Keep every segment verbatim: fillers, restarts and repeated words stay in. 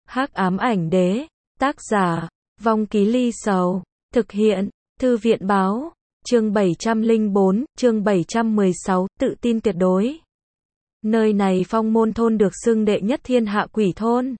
Hắc ám ảnh đế, tác giả, Vong Ký Ly Sầu, thực hiện, Thư viện báo, chương bảy trăm lẻ bốn, chương bảy trăm mười sáu, tự tin tuyệt đối. Nơi này Phong Môn thôn được xưng đệ nhất thiên hạ quỷ thôn.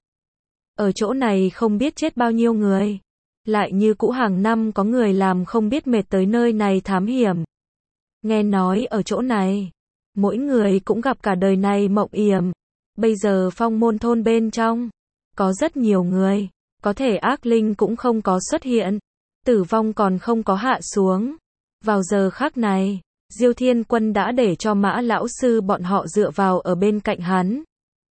Ở chỗ này không biết chết bao nhiêu người. Lại như cũ hàng năm có người làm không biết mệt tới nơi này thám hiểm. Nghe nói ở chỗ này, mỗi người cũng gặp cả đời này mộng yểm. Bây giờ Phong Môn thôn bên trong, có rất nhiều người, có thể ác linh cũng không có xuất hiện, tử vong còn không có hạ xuống. Vào giờ khắc này, Diêu Thiên Quân đã để cho Mã lão sư bọn họ dựa vào ở bên cạnh hắn.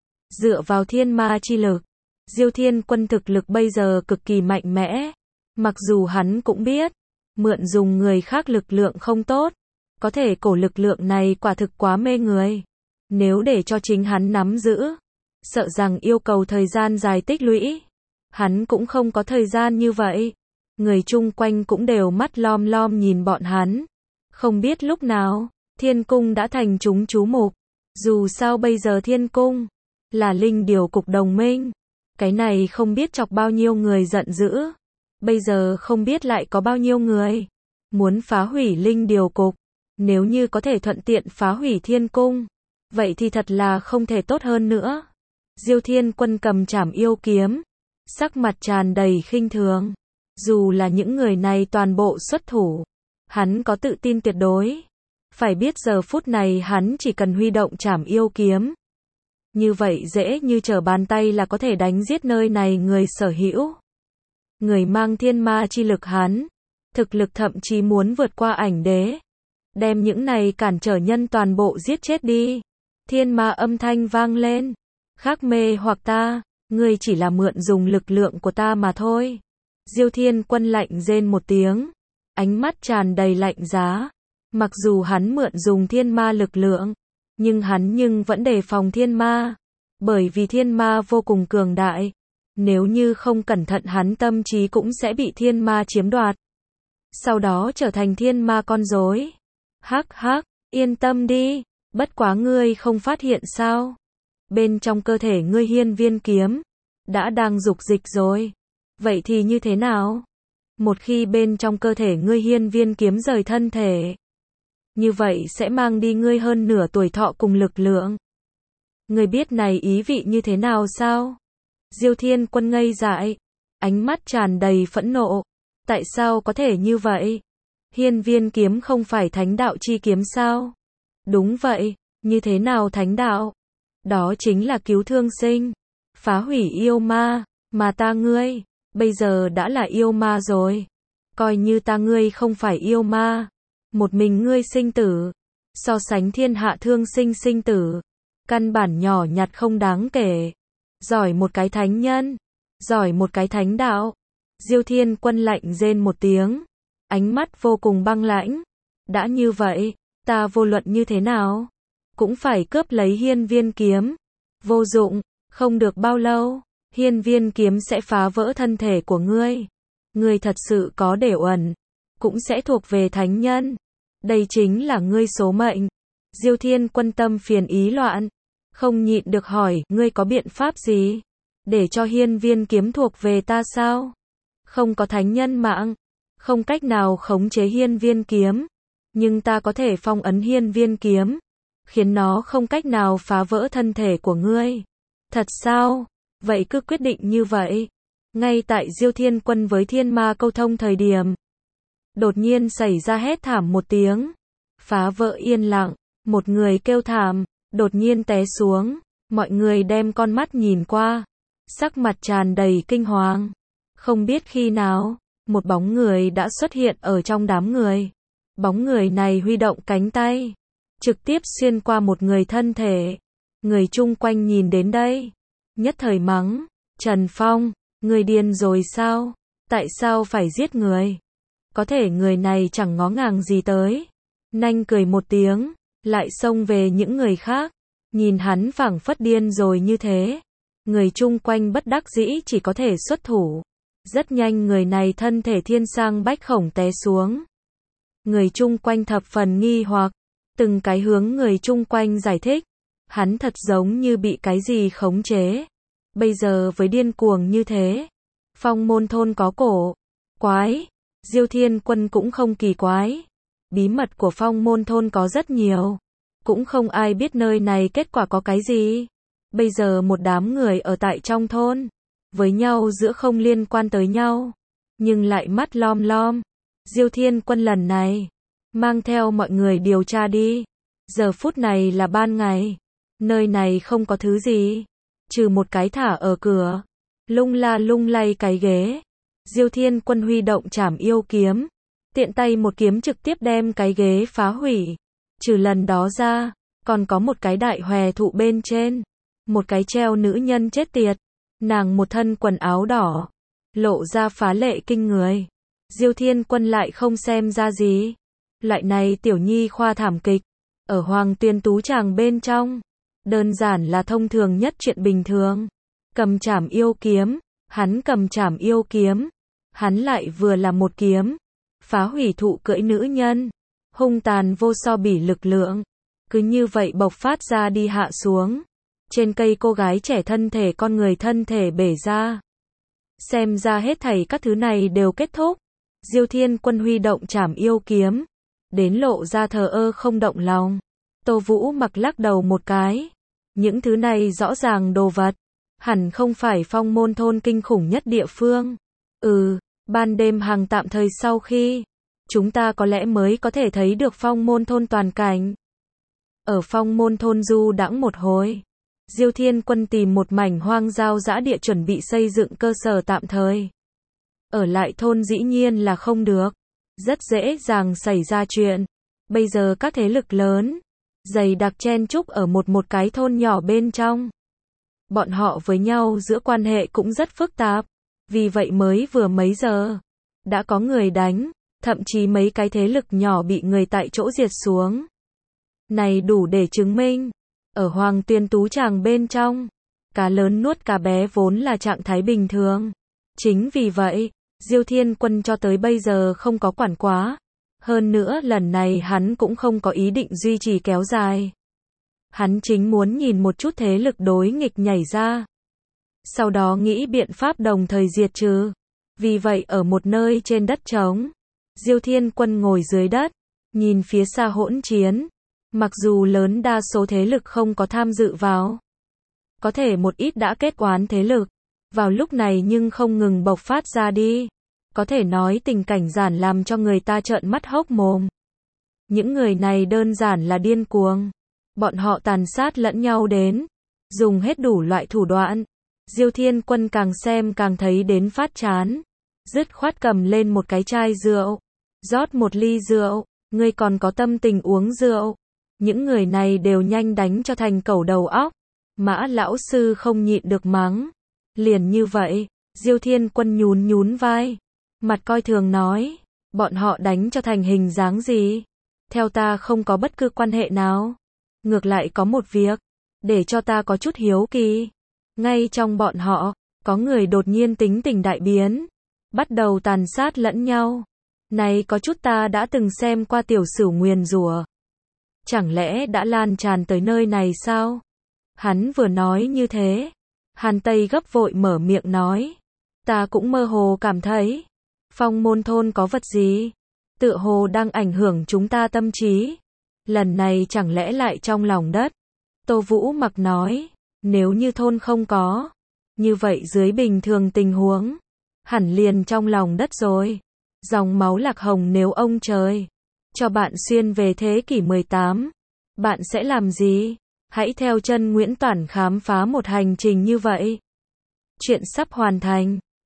Dựa vào thiên ma chi lực, Diêu Thiên Quân thực lực bây giờ cực kỳ mạnh mẽ. Mặc dù hắn cũng biết, mượn dùng người khác lực lượng không tốt, có thể cổ lực lượng này quả thực quá mê người. Nếu để cho chính hắn nắm giữ, sợ rằng yêu cầu thời gian dài tích lũy. Hắn cũng không có thời gian như vậy. Người chung quanh cũng đều mắt lom lom nhìn bọn hắn. Không biết lúc nào, Thiên Cung đã thành chúng chú mục. Dù sao bây giờ Thiên Cung là linh điều cục đồng minh. Cái này không biết chọc bao nhiêu người giận dữ. Bây giờ không biết lại có bao nhiêu người muốn phá hủy linh điều cục. Nếu như có thể thuận tiện phá hủy Thiên Cung, vậy thì thật là không thể tốt hơn nữa. Diêu Thiên Quân cầm trảm yêu kiếm, sắc mặt tràn đầy khinh thường. Dù là những người này toàn bộ xuất thủ, hắn có tự tin tuyệt đối. Phải biết giờ phút này hắn chỉ cần huy động trảm yêu kiếm, như vậy dễ như trở bàn tay là có thể đánh giết nơi này người sở hữu. Người mang thiên ma chi lực hắn, thực lực thậm chí muốn vượt qua ảnh đế. Đem những này cản trở nhân toàn bộ giết chết đi. Thiên ma âm thanh vang lên. Khác mê hoặc ta, ngươi chỉ là mượn dùng lực lượng của ta mà thôi. Diêu Thiên Quân lạnh rên một tiếng, ánh mắt tràn đầy lạnh giá. Mặc dù hắn mượn dùng thiên ma lực lượng, nhưng hắn nhưng vẫn đề phòng thiên ma. Bởi vì thiên ma vô cùng cường đại. Nếu như không cẩn thận hắn tâm trí cũng sẽ bị thiên ma chiếm đoạt. Sau đó trở thành thiên ma con rối. Hắc hắc, yên tâm đi, bất quá ngươi không phát hiện sao? Bên trong cơ thể ngươi hiên viên kiếm đã đang dục dịch rồi. Vậy thì như thế nào? Một khi bên trong cơ thể ngươi hiên viên kiếm rời thân thể, như vậy sẽ mang đi ngươi hơn nửa tuổi thọ cùng lực lượng. Ngươi biết này ý vị như thế nào sao? Diêu Thiên Quân ngây dại, ánh mắt tràn đầy phẫn nộ. Tại sao có thể như vậy? Hiên viên kiếm không phải thánh đạo chi kiếm sao? Đúng vậy, như thế nào thánh đạo? Đó chính là cứu thương sinh, phá hủy yêu ma, mà ta ngươi, bây giờ đã là yêu ma rồi. Coi như ta ngươi không phải yêu ma, một mình ngươi sinh tử, so sánh thiên hạ thương sinh sinh tử, căn bản nhỏ nhặt không đáng kể. Giỏi một cái thánh nhân, giỏi một cái thánh đạo. Diêu Thiên Quân lạnh rên một tiếng, ánh mắt vô cùng băng lãnh. Đã như vậy, ta vô luận như thế nào, cũng phải cướp lấy hiên viên kiếm. Vô dụng, không được bao lâu, hiên viên kiếm sẽ phá vỡ thân thể của ngươi. Ngươi thật sự có để uẩn, cũng sẽ thuộc về thánh nhân. Đây chính là ngươi số mệnh. Diêu Thiên Quân tâm phiền ý loạn, không nhịn được hỏi, ngươi có biện pháp gì để cho hiên viên kiếm thuộc về ta sao? Không có thánh nhân mạng, không cách nào khống chế hiên viên kiếm, nhưng ta có thể phong ấn hiên viên kiếm, khiến nó không cách nào phá vỡ thân thể của ngươi. Thật sao? Vậy cứ quyết định như vậy. Ngay tại Diêu Thiên Quân với thiên ma câu thông thời điểm, đột nhiên xảy ra hét thảm một tiếng, phá vỡ yên lặng. Một người kêu thảm, đột nhiên té xuống. Mọi người đem con mắt nhìn qua, sắc mặt tràn đầy kinh hoàng. Không biết khi nào, một bóng người đã xuất hiện ở trong đám người. Bóng người này huy động cánh tay, trực tiếp xuyên qua một người thân thể. Người chung quanh nhìn đến đây, nhất thời mắng, Trần Phong, người điên rồi sao? Tại sao phải giết người? Có thể người này chẳng ngó ngàng gì tới. Nanh cười một tiếng, lại xông về những người khác. Nhìn hắn phảng phất điên rồi như thế. Người chung quanh bất đắc dĩ chỉ có thể xuất thủ. Rất nhanh người này thân thể thiên sang bách khổng té xuống. Người chung quanh thập phần nghi hoặc, từng cái hướng người chung quanh giải thích. Hắn thật giống như bị cái gì khống chế. Bây giờ với điên cuồng như thế, Phong Môn thôn có cổ quái, Diêu Thiên Quân cũng không kỳ quái. Bí mật của Phong Môn thôn có rất nhiều, cũng không ai biết nơi này kết quả có cái gì. Bây giờ một đám người ở tại trong thôn, với nhau giữa không liên quan tới nhau, nhưng lại mắt lom lom. Diêu Thiên Quân lần này, mang theo mọi người điều tra đi. Giờ phút này là ban ngày, nơi này không có thứ gì, trừ một cái thả ở cửa, lung la lung lay cái ghế. Diêu Thiên Quân huy động trảm yêu kiếm, tiện tay một kiếm trực tiếp đem cái ghế phá hủy. Trừ lần đó ra, còn có một cái đại hòe thụ bên trên, một cái treo nữ nhân chết tiệt, nàng một thân quần áo đỏ, lộ ra phá lệ kinh người. Diêu Thiên Quân lại không xem ra gì. Loại này tiểu nhi khoa thảm kịch, ở Hoàng Tuyên Tú Tràng bên trong, đơn giản là thông thường nhất chuyện bình thường. Cầm trảm yêu kiếm, hắn cầm trảm yêu kiếm, hắn lại vừa là một kiếm, phá hủy thụ cưỡi nữ nhân, hung tàn vô so bỉ lực lượng, cứ như vậy bộc phát ra đi hạ xuống. Trên cây cô gái trẻ thân thể con người thân thể bể ra. Xem ra hết thảy các thứ này đều kết thúc. Diêu Thiên Quân huy động trảm yêu kiếm, đến lộ ra thờ ơ không động lòng. Tô Vũ Mặc lắc đầu một cái. Những thứ này rõ ràng đồ vật, hẳn không phải Phong Môn thôn kinh khủng nhất địa phương. Ừ, ban đêm hàng tạm thời sau khi, chúng ta có lẽ mới có thể thấy được Phong Môn thôn toàn cảnh. Ở Phong Môn thôn du đãng một hồi, Diêu Thiên Quân tìm một mảnh hoang giao dã địa chuẩn bị xây dựng cơ sở tạm thời. Ở lại thôn dĩ nhiên là không được, rất dễ dàng xảy ra chuyện. Bây giờ các thế lực lớn, dày đặc chen chúc ở một một cái thôn nhỏ bên trong. Bọn họ với nhau giữa quan hệ cũng rất phức tạp, vì vậy mới vừa mấy giờ, đã có người đánh, thậm chí mấy cái thế lực nhỏ bị người tại chỗ diệt xuống. Này đủ để chứng minh, ở Hoàng Tuyên Tú Tràng bên trong, cá lớn nuốt cá bé vốn là trạng thái bình thường. Chính vì vậy, Diêu Thiên Quân cho tới bây giờ không có quản quá. Hơn nữa lần này hắn cũng không có ý định duy trì kéo dài. Hắn chính muốn nhìn một chút thế lực đối nghịch nhảy ra, sau đó nghĩ biện pháp đồng thời diệt trừ. Vì vậy ở một nơi trên đất trống, Diêu Thiên Quân ngồi dưới đất, nhìn phía xa hỗn chiến. Mặc dù lớn đa số thế lực không có tham dự vào, có thể một ít đã kết oán thế lực vào lúc này nhưng không ngừng bộc phát ra đi. Có thể nói tình cảnh giản làm cho người ta trợn mắt hốc mồm. Những người này đơn giản là điên cuồng. Bọn họ tàn sát lẫn nhau đến, dùng hết đủ loại thủ đoạn. Diêu Thiên Quân càng xem càng thấy đến phát chán. Dứt khoát cầm lên một cái chai rượu, rót một ly rượu. Ngươi còn có tâm tình uống rượu? Những người này đều nhanh đánh cho thành cẩu đầu óc. Mã lão sư không nhịn được mắng. Liền như vậy, Diêu Thiên Quân nhún nhún vai, mặt coi thường nói, bọn họ đánh cho thành hình dáng gì? Theo ta không có bất cứ quan hệ nào. Ngược lại có một việc, để cho ta có chút hiếu kỳ. Ngay trong bọn họ, có người đột nhiên tính tình đại biến, bắt đầu tàn sát lẫn nhau. Này có chút ta đã từng xem qua tiểu sử nguyền rủa. Chẳng lẽ đã lan tràn tới nơi này sao? Hắn vừa nói như thế, Hàn Tây gấp vội mở miệng nói, ta cũng mơ hồ cảm thấy, Phong Môn thôn có vật gì, tựa hồ đang ảnh hưởng chúng ta tâm trí. Lần này chẳng lẽ lại trong lòng đất? Tô Vũ Mặc nói, nếu như thôn không có, như vậy dưới bình thường tình huống, hẳn liền trong lòng đất rồi. Dòng máu Lạc Hồng nếu ông trời cho bạn xuyên về thế kỷ mười tám, bạn sẽ làm gì? Hãy theo chân Nguyễn Toản khám phá một hành trình như vậy. Chuyện sắp hoàn thành.